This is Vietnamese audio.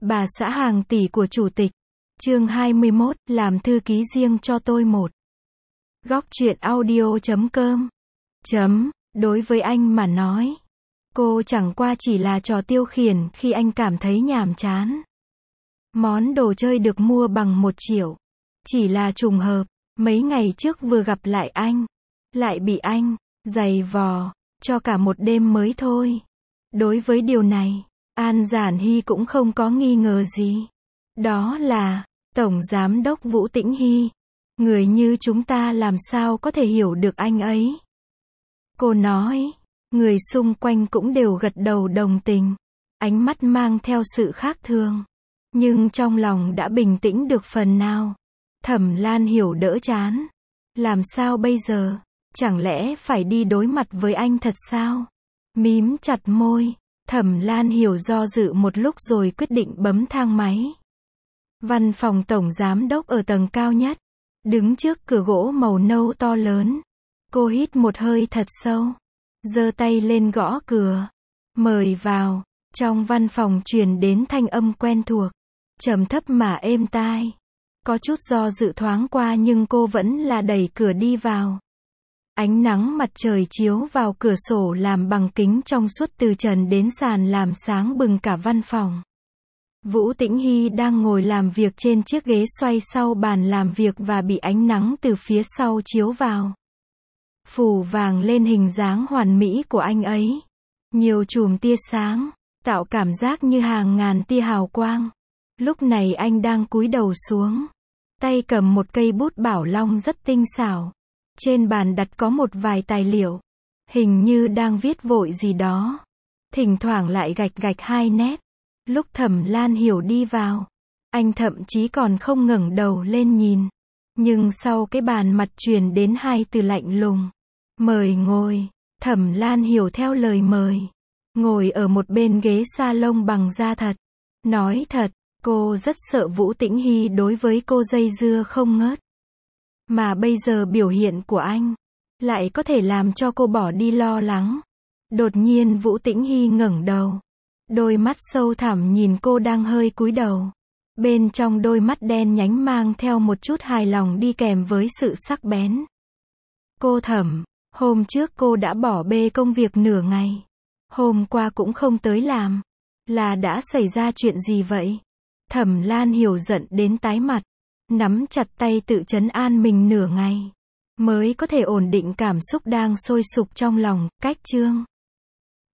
Bà xã hàng tỷ của chủ tịch. Chương 21, làm thư ký riêng cho tôi một. Góc truyện audio.com. Đối với anh mà nói, cô chẳng qua chỉ là trò tiêu khiển khi anh cảm thấy nhàm chán. Món đồ chơi được mua bằng 1 triệu. Chỉ là trùng hợp, mấy ngày trước vừa gặp lại anh, lại bị anh giày vò cho cả một đêm mới thôi. Đối với điều này, An Giản Hy cũng không có nghi ngờ gì. Đó là Tổng Giám đốc Vũ Tĩnh Hy. Người như chúng ta làm sao có thể hiểu được anh ấy? Cô nói. Người xung quanh cũng đều gật đầu đồng tình. Ánh mắt mang theo sự khác thường. Nhưng trong lòng đã bình tĩnh được phần nào. Thẩm Lan Hiểu đỡ chán. Làm sao bây giờ? Chẳng lẽ phải đi đối mặt với anh thật sao? Mím chặt môi. Thẩm Lan Hiểu do dự một lúc rồi quyết định bấm thang máy. Văn phòng Tổng Giám đốc ở tầng cao nhất. Đứng trước cửa gỗ màu nâu to lớn. Cô hít một hơi thật sâu. Giơ tay lên gõ cửa. Mời vào. Trong văn phòng truyền đến thanh âm quen thuộc. Trầm thấp mà êm tai. Có chút do dự thoáng qua nhưng cô vẫn là đẩy cửa đi vào. Ánh nắng mặt trời chiếu vào cửa sổ làm bằng kính trong suốt từ trần đến sàn làm sáng bừng cả văn phòng. Vũ Tĩnh Hy đang ngồi làm việc trên chiếc ghế xoay sau bàn làm việc và bị ánh nắng từ phía sau chiếu vào. Phủ vàng lên hình dáng hoàn mỹ của anh ấy. Nhiều chùm tia sáng, tạo cảm giác như hàng ngàn tia hào quang. Lúc này anh đang cúi đầu xuống. Tay cầm một cây bút bảo long rất tinh xảo. Trên bàn đặt có một vài tài liệu. Hình như đang viết vội gì đó. Thỉnh thoảng lại gạch gạch 2 nét. Lúc Thẩm Lan Hiểu đi vào, anh thậm chí còn không ngẩng đầu lên nhìn. Nhưng sau cái bàn mặt truyền đến 2 từ lạnh lùng. Mời ngồi. Thẩm Lan Hiểu theo lời mời. Ngồi ở một bên ghế salon bằng da thật. Nói thật, cô rất sợ Vũ Tĩnh Hy đối với cô dây dưa không ngớt. Mà bây giờ biểu hiện của anh lại có thể làm cho cô bỏ đi lo lắng. Đột nhiên Vũ Tĩnh Hy ngẩng đầu. Đôi mắt sâu thẳm nhìn cô đang hơi cúi đầu. Bên trong đôi mắt đen nhánh mang theo một chút hài lòng đi kèm với sự sắc bén. Cô Thẩm, hôm trước cô đã bỏ bê công việc nửa ngày. Hôm qua cũng không tới làm. Là đã xảy ra chuyện gì vậy? Thẩm Lan Hiểu giận đến tái mặt. Nắm chặt tay tự trấn an mình nửa ngày. Mới có thể ổn định cảm xúc đang sôi sục trong lòng. Cách chương